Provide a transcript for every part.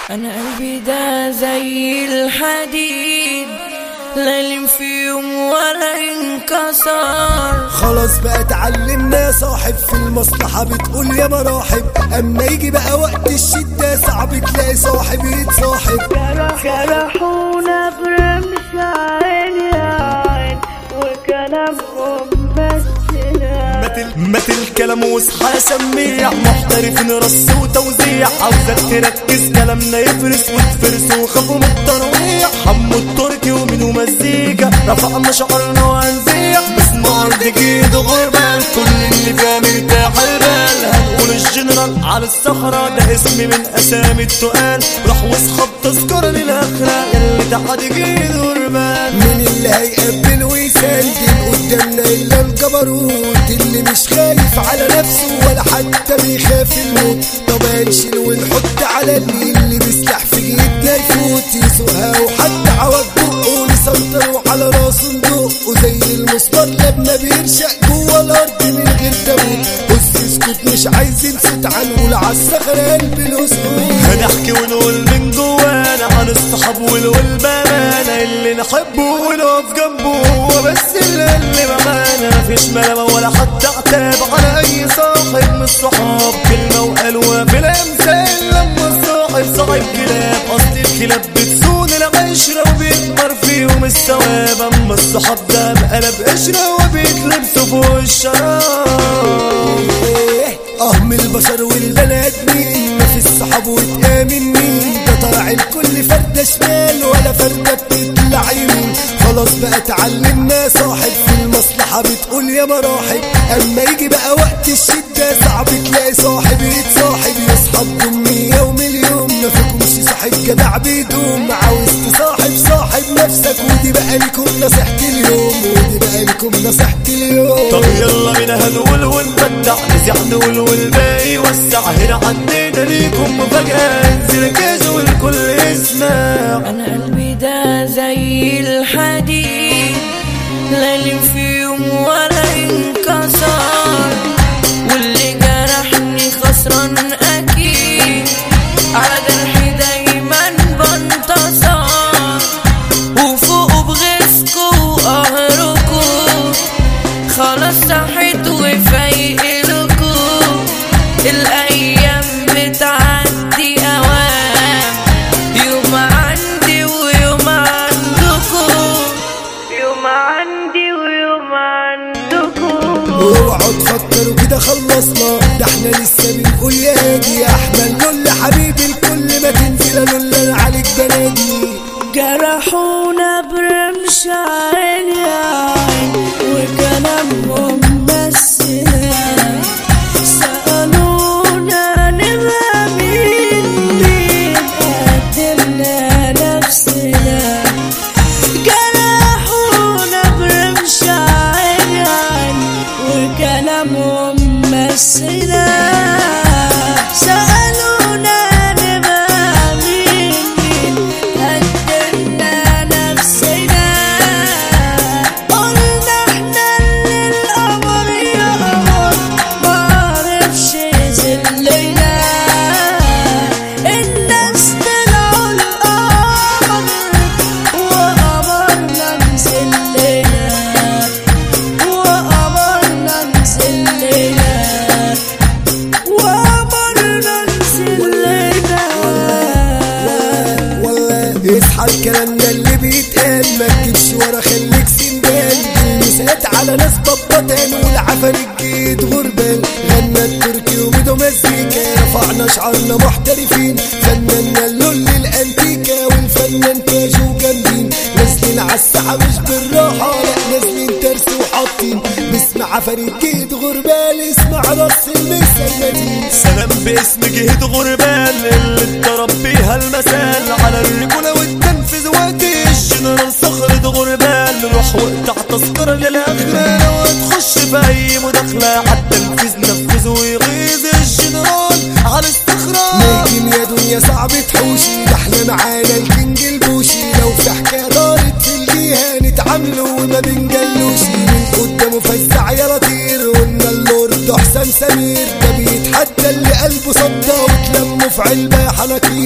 انا قلبي ده زي الحديد، لا يلم في يوم ولا ينكسر. خلاص بقى اتعلمنا صاحب في المصلحة بتقول يا مراحب، اما يجي بقى وقت الشدة صعب تلاقي صاحب يتصاحب. جرحونا برمش عين يا عين وكلامهم بس مات الكلام واصحى سميع، محترفين رص وتوزيع، عاوزك تركز كلامنا يفرس وتفرس وخافوا من الترويع. حمو التركي ومنه مزيكا رفعنا شعرنا وهنزيع، بسمع جديد غربان كل اللي فيها مرتاح البال. هنقول الجنرال على الصخرة ده اسم من اسامي التقال، راح واصحاب تذكرة للاخرة ياللي تحت جديد غربان. مين اللي هيقبل ويسندل قدامنا الا الجبروت اللي مش خايف على نفسه ولا حتى بيخاف الموت. طب هنشيل ونحط على اللي بيسلح في جيدنا يفوت يسوقها وحتى عوض بقه نسنطر على راسه ندقه زي المسمار لما بيرشق جوه الارض من غير تابوت. بص اسكت مش عايزين صوت هنقول عالصخرة قلب الاسود. هنحكي ونقول من جوانا عن الصحاب والبامانة اللي نحبه ونقف جنبه هو بس اللي معانا. مفيش ملامة ولا حتى عتاب على اي صاحب من الصحاب، كلمة وقالوها في الامثال لما الصاحب صاحب كلاب. اصل الكلاب بتسون العشرة وبيكبر فيهم الثواب، اما الصحاب ده بقلب قشرة وبيتلبسوا فوق الشراب. من البشر والبني ادمين مفيش صحاب وتآمن مين، ده طلع الكل فردة شمال ولا فردة بتطلع يمين. خلاص بقى اتعلمنا صاحب في المصلحة بتقول يا مراحب، اما يجي بقى وقت الشدة صعب تلاقي صاحب يتصاحب. يصحاب دمية ومليون مفيكمش صاحب جدع بيدوم، عاوز تصاحب صاحب نفسك ودي بقى لكم نصيحتي اليوم، ودي بقى لكم نصيحتي اليوم. طب يلا بينا هنقول ونبدع نزيع نقول والباقي وسع، هنا عندنا ليكم مفاجأة انزل كاز والكل يسمع. انا قلبي ده زي الحديد، لا يلم في يوم ولا ينكسر، واللي جرحني خسران اكيد، على جرحي دايما بنتصر، وفوقه بغيظكوا وقهركوا خلاص صحيت وفايقلكوا. الايام بتعدي اوام، يوم عندي ويوم عندكوا، يوم عندي ويوم عندكوا. اوعوا تفكروا كده خلصنا، ده احنا لسه بنقول يا هادي يا احمد لول حبيبي الكل ما تنزل لول عليك بنادي. جرحونا برمش عين يا عين وكلامهم بس سألونا نبقى مين قدمنا نفسنا. جرحونا برمش عين وكلامهم بس سألونا نبقى مين قدمنا نفسنا. قلنا احنا اللي القمر يا قمر معرفش يذلنا، الناس طلعوا القمر وقمرنا مذلنا، وقمرنا مذلنا، وقمرنا مذلنا. والله اصحى الكلام ده اللي بيتقال ما تجيبش ورا خليك سندال. المسات على ناس بطتان والعفن الجيد غربان. غنى التركي وميدو مزيكا رفعنا شعرنا محترفين، فننا اللول الانتيكا والفنان كاجو جامدين. نازلين عالساحة مش بالراحة لا نازلين ترس وحاطين، باسم عفن الجيد غربال اسمع رص المسا المدين. سلام باسم جهد غربال اللي اتضرب بيها المثال على الرجولة والتنفيذ وقتي الجنرال صخرة غربال. روح واقطع تذكرة للآخرة لو هتخش في أي مداخلة، حتى التنفيذ نفذ ويغيظ الجنرال على الصخرة. لكن يا دنيا صعب تحوشي، ده احنا معانا الكينج البوشي، لو في حكاية دارت في الجهة نتعاملوا وما بنجلوش. من قدامه فزع يا لطير قلنا اللورد حسام سمير، ده بيتحدى اللي قلبه صدى وتلموا في علبة حناكير.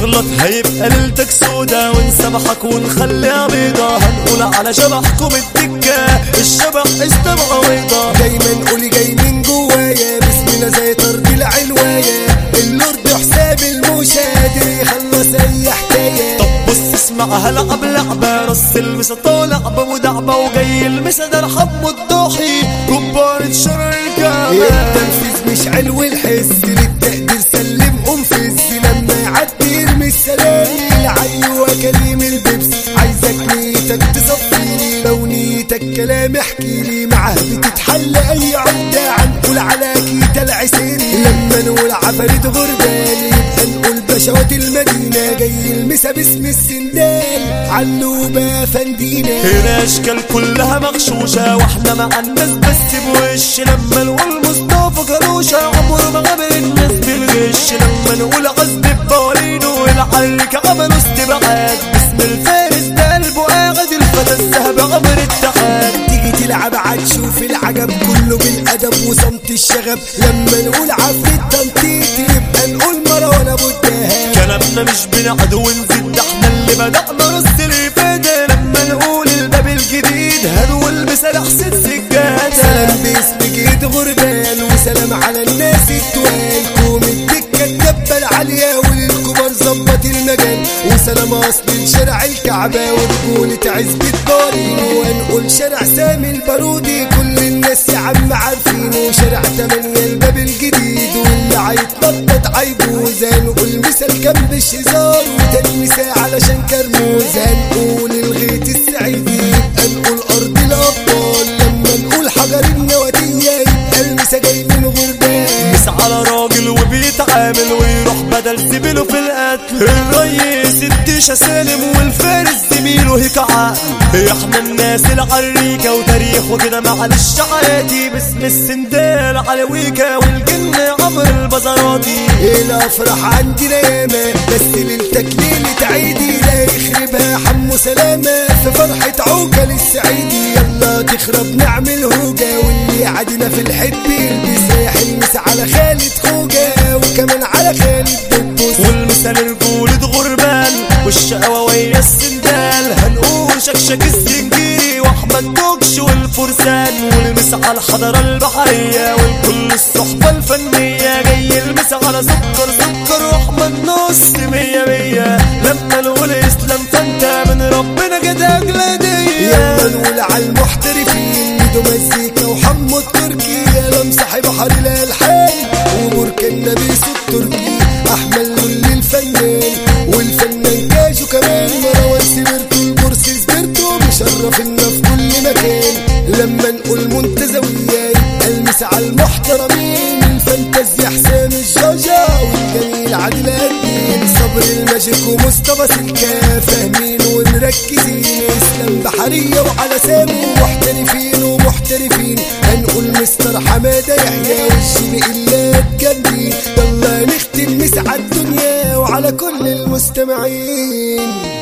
تغلط هيبقى ليلتك سودا ونسامحك ونخليها بيضة. هنقول على شبحكم الدكة الشبح استمع بيضة. دايما قولي جاي من جوايا بسمنا زي طرد العلواية. اللورد حساب الموشة قادر يخلص اي حكاية. طب بص اسمعها لعب لعبة رص المسا طالع بمدعبة وجاي المسا ده حمو الضاحي كبارة شر الكعبة. التنفيذ مش علو الحس للتقدير سلم انفذ. لما يعدي يرمي السلام العيوة كريم البيبس. عايزك نيتك تصفيني لو نيتك كلام احكيلي. معاه بتتحل اي عقدة هنقول على كيتا العسيري. لما نقول عفاريت غربالي يبقى نقول بشوات المدينة. جاي المسا باسم السندال علوبة فندينا. هنا اشكال كلها مغشوشة واحنا مع الناس بس بوش. لما نقول مصطفى كروشة عمره ما قابل الناس بالغش. لما نقول عزب بوالينه والعرك عملوا استبعاد. باسم الفارس ده قلبه قاعد الفتى الذهب عمر التحاد. تيجي تلعب عتشوف العجب كله بالادب وصمت الشغب. لما نقول عفريت تنطيط يبقى نقول مروان ابو الدهب. كلامنا مش بنعد ونزيد ده احنا اللي بدأنا رص الإفادة. لما نقول الباب الجديد هنقول مثال حسين سجادة. سلام باسم جيد غربان وسلام على الناس التوال. كوم الدكة الدبة العالية وللكبار ظبط المجال. وسلام اصل لشارع الكعبة ورجولة عزبة بارين. وهنقول شارع سامي البارودي كل الناس يا عم عارفينه. شارع 8 الباب الجديد واللي عيتنطط عيبوز. هنقول مثال كان بالشزار وتاني مساء علشان كرموز. هنقول الغيط السعيدي يبقى نقول ارض الابطال. لما نقول حجر النواتية يبقى المسا جاي من غربان. مس على راجل وبيتعامل ويروح بدل زميله في القتل. الريس الديشة سالم والفارس زميله هيك عقل. احنا الناس العريكة وتاريخ وكده معلش عادي. باسم السندال علويكة والجن عمر البزراتي. الافراح عندنا ياما بس ليلتك ليلة عيدي. لا يخربها حمو سلامة في فرحة عوكة للسعيدي. يلا تخرب نعمل هوجة واللي عادنا في الحب يلبس. رايح المس على خالد خوجة وكمان على خالد دبوس. والمثال رجولة غربان والشقوة ويا السندال. هنقول شكشك السنجيري واحمد دوكش والفرسان. والمس على الحضارة البحرية والكل الصحبة الفنية. جاي المس على سكر سكر واحمد نص مية مية. لما نقول اسلام فانت من ربنا كده اجلادية. يلا نقول على المحترفين ميدو مزيكا وحمو التركي. يلا صاحب بحر الالحان وبركان نبيس التركي. احمد لولي الفنان والفنان كاجو كمان. مروان سبرتو البورس سبرتو مشرفنا في كل مكان. لما نقول منتزوية يبقى المس على المحترمين. الفانتازيا حسام الجوجة والجميل عادل الدين. صبر الماجيك ومصطفى سلكا فاهمين ومركزين. اسلام بحرية وعلى سامو محترفين ومحترفين. هنقول مستر حمادة يحيى والشبق اللي جنبي. يلا نختم مسعى الدنيا وعلى كل المستمعين.